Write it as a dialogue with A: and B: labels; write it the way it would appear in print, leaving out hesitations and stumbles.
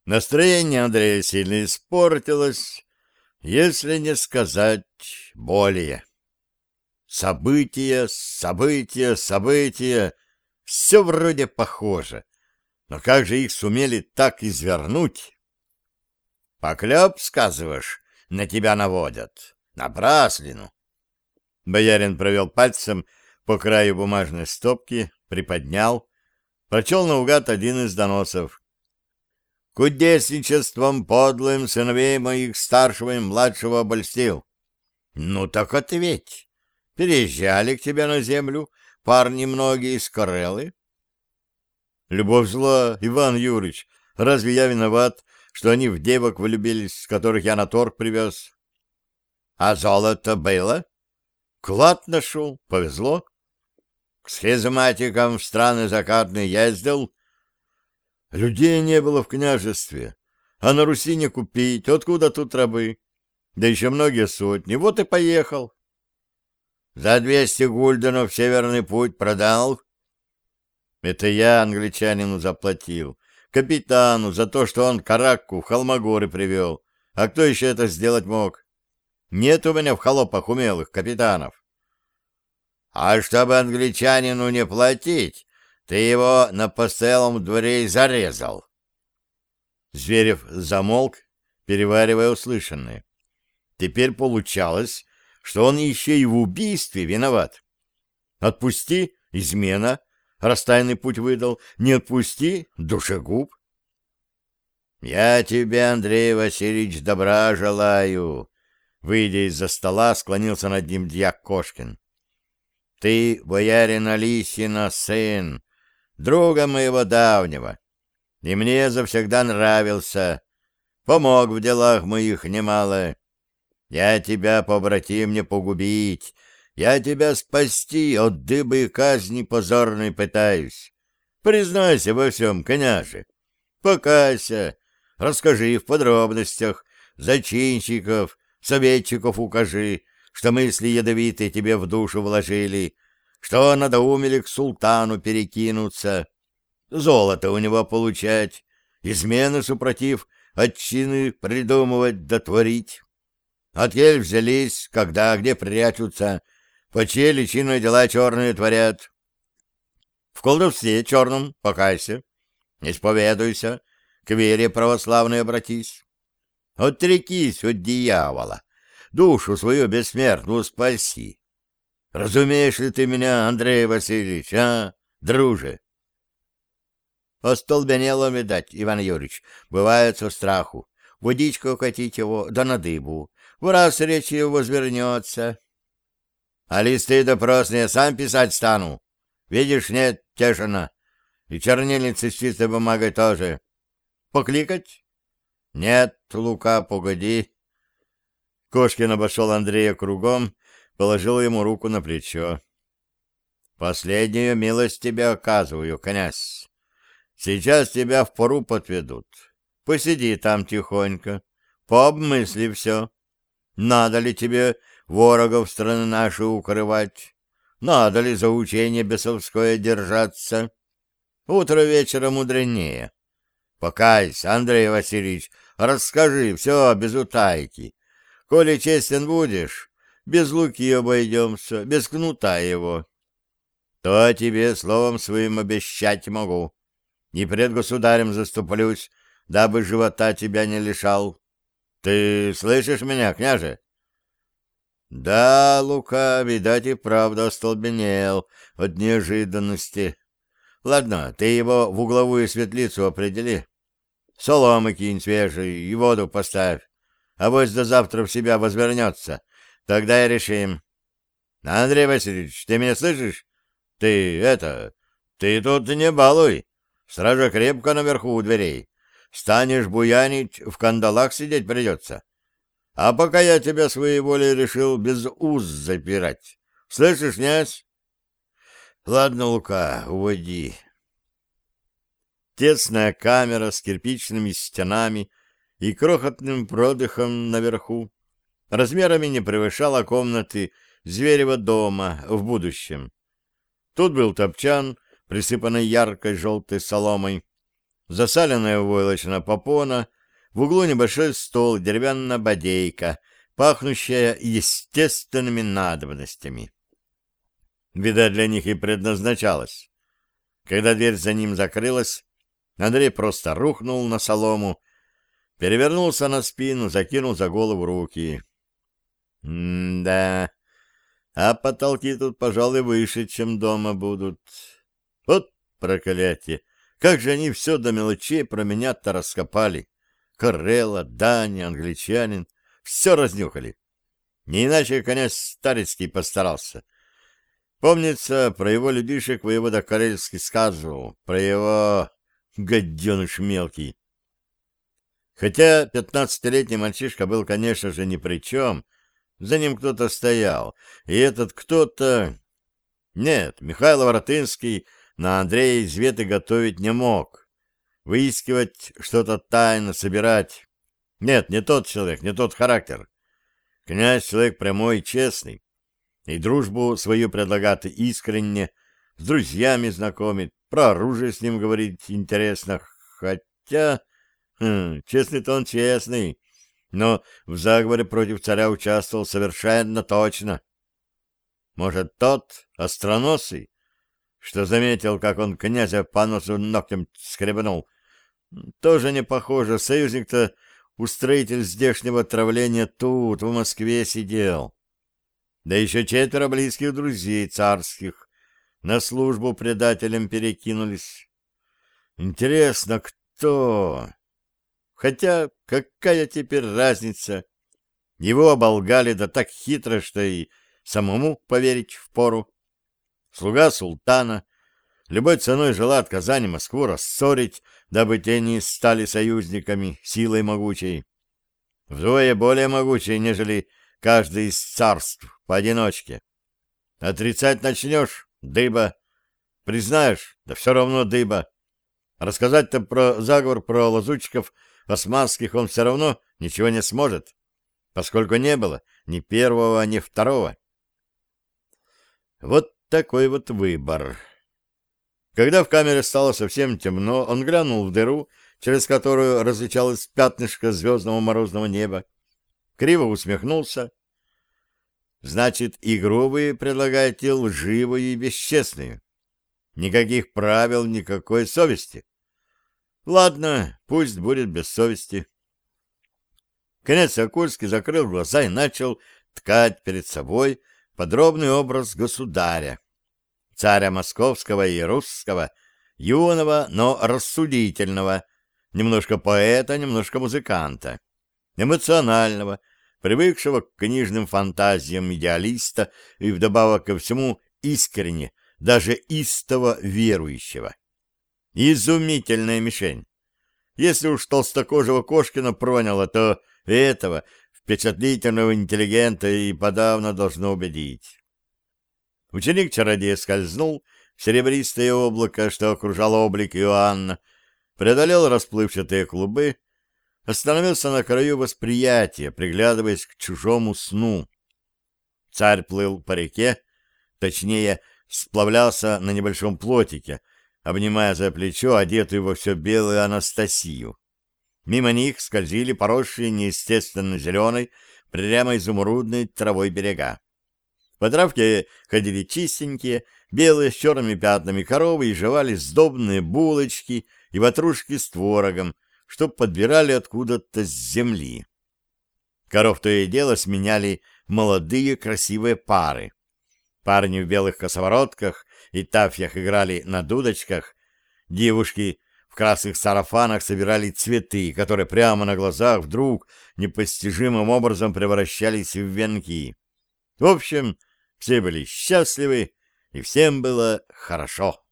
A: Настроение Андрея сильно испортилось, если не сказать более. События, события, события — все вроде похоже. Но как же их сумели так извернуть? Поклеп, сказываешь, на тебя наводят. Напраслину. Боярин провел пальцем по краю бумажной стопки, приподнял, прочел наугад один из доносов. «Кудесничеством подлым сыновей моих старшего и младшего обольстил». «Ну так ответь. Переезжали к тебе на землю парни многие из Карелы?» «Любовь зла, Иван Юрьевич. Разве я виноват, что они в девок влюбились, которых я на торг привез?» «А золото было?» «Клад нашел. Повезло. К схизматикам в страны закатные ездил?» «Людей не было в княжестве, а на Руси не купить. Откуда тут рабы? Да еще многие сотни. Вот и поехал». «За 200 гульденов северный путь продал?» «Это я англичанину заплатил. Капитану за то, что он каракку в Холмогоры привел. А кто еще это сделать мог? Нет у меня в холопах умелых капитанов». «А чтобы англичанину не платить, ты его на постоялом дворе и зарезал». Зверев замолк, переваривая услышанное. Теперь получалось, что он еще и в убийстве виноват. Отпусти — измена, раз тайный путь выдал. Не отпусти — душегуб. «Я тебе, Андрей Васильевич, добра желаю», — выйдя из-за стола, склонился над ним дьяк Кошкин. «Ты, боярина Лисина, сын, друга моего давнего, и мне завсегда нравился, помог в делах моих немало. Я тебя, побратим, не погубить, я тебя спасти от дыбы и казни позорной пытаюсь. Признайся во всем, княже, покайся, расскажи в подробностях, зачинщиков, советчиков укажи, что мысли ядовитые тебе в душу вложили, что надоумели к султану перекинуться, золото у него получать, измены супротив отчины придумывать дотворить. Откель взялись, когда, где прячутся, по чьей личиной дела черные творят. В колдовстве черном покайся, исповедуйся, к вере православной обратись. Отрекись от дьявола, душу свою бессмертную спаси. Разумеешь ли ты меня, Андрей Васильевич, а, друже?» «Остолбенело, видать, Иван Юрьевич, бывает со страху. Водичку катить его, да на дыбу. В раз речь его возвернется. А листы допросные сам писать стану. Видишь, нет, тешено. И чернильницы с чистой бумагой тоже. Покликать? Нет, Лука, погоди». Кошкин обошел Андрея кругом, положил ему руку на плечо. «Последнюю милость тебе оказываю, князь. Сейчас тебя в пору подведут. Посиди там тихонько, пообмысли все. Надо ли тебе ворогов страны нашей укрывать? Надо ли за учение бесовское держаться? Утро вечера мудренее. Покайся, Андрей Васильевич, расскажи все без утайки. Коли честен будешь, без луки обойдемся, без кнута его. То тебе словом своим обещать могу. И пред государем заступлюсь, дабы живота тебя не лишал. Ты слышишь меня, княже?» «Да, Лука, видать, и правда остолбенел от неожиданности. Ладно, ты его в угловую светлицу определи. Соломы кинь свежей и воду поставь. Авось до завтра в себя возвернется. Тогда и решим. Андрей Васильевич, ты меня слышишь? Ты тут не балуй. Стража крепко наверху у дверей. Станешь буянить, в кандалах сидеть придется. А пока я тебя своей волей решил без уз запирать. Слышишь, князь? Ладно, Лука, уводи». Тесная камера с кирпичными стенами и крохотным продыхом наверху размерами не превышала комнаты Зверева дома в будущем. Тут был топчан, присыпанный яркой желтой соломой. засаленная войлочная попона, в углу небольшой стол, деревянная бодейка, пахнущая естественными надобностями. Видать, для них и предназначалась. Когда дверь за ним закрылась, Андрей просто рухнул на солому, перевернулся на спину, закинул за голову руки. Да, а потолки тут, пожалуй, выше, чем дома будут. Вот проклятие! Как же они все до мелочей про меня-то раскопали. Карелла, Даня, англичанин — все разнюхали. Не иначе князь Старицкий постарался. Помнится, про его людишек воевода Карельский сказывал, про его гаденыш мелкий. Хотя 15-летний мальчишка был, конечно же, ни при чем, за ним кто-то стоял, и этот кто-то... Нет, Михаил Воротынский на Андрея изветы готовить не мог. Выискивать что-то тайно, собирать... Нет, не тот человек, не тот характер. Князь человек прямой и честный, и дружбу свою предлагает искренне, с друзьями знакомит, про оружие с ним говорить интересно, хотя... честный-то он честный, но в заговоре против царя участвовал совершенно точно. Может, тот, остроносый, что заметил, как он князя по носу ногтем скребнул, тоже не похоже, союзник-то устроитель здешнего отравления тут, в Москве, сидел. Да еще 4 близких друзей царских на службу предателям перекинулись. Интересно, кто? Хотя какая теперь разница? Его оболгали, да так хитро, что и самому поверить впору. Слуга султана любой ценой желает Казань и Москву рассорить, дабы те не стали союзниками силой могучей. Вдвое более могучей, нежели каждый из царств поодиночке. Отрицать начнешь — дыба. Признаешь — да все равно дыба. Рассказать-то про заговор про лазутчиков османских он все равно ничего не сможет, поскольку не было ни первого, ни второго. Вот такой вот выбор. Когда в камере стало совсем темно, он глянул в дыру, через которую различалось пятнышко звездного морозного неба, криво усмехнулся. Значит, игру вы предлагаете лживую и бесчестную. Никаких правил, никакой совести. Ладно, пусть будет без совести. Князь Сокольский закрыл глаза и начал ткать перед собой подробный образ государя, царя московского и русского, юного, но рассудительного, немножко поэта, немножко музыканта, эмоционального, привыкшего к книжным фантазиям идеалиста и вдобавок ко всему искренне, даже истово верующего. Изумительная мишень. Если уж толстокожего Кошкина проняло, то этого впечатлительного интеллигента и подавно должно убедить. Ученик-чародей скользнул в серебристое облако, что окружало облик Иоанна, преодолел расплывчатые клубы, остановился на краю восприятия, приглядываясь к чужому сну. Царь плыл по реке, точнее, сплавлялся на небольшом плотике, обнимая за плечо одетую во все белое Анастасию. Мимо них скользили поросшие неестественно зеленой, прямо изумрудной травой берега. По травке ходили чистенькие, белые с черными пятнами коровы и жевали сдобные булочки и ватрушки с творогом, что подбирали откуда-то с земли. Коров то и дело сменяли молодые красивые пары. Парни в белых косоворотках и тафьях играли на дудочках, девушки в красных сарафанах собирали цветы, которые прямо на глазах вдруг непостижимым образом превращались в венки. В общем, все были счастливы, и всем было хорошо.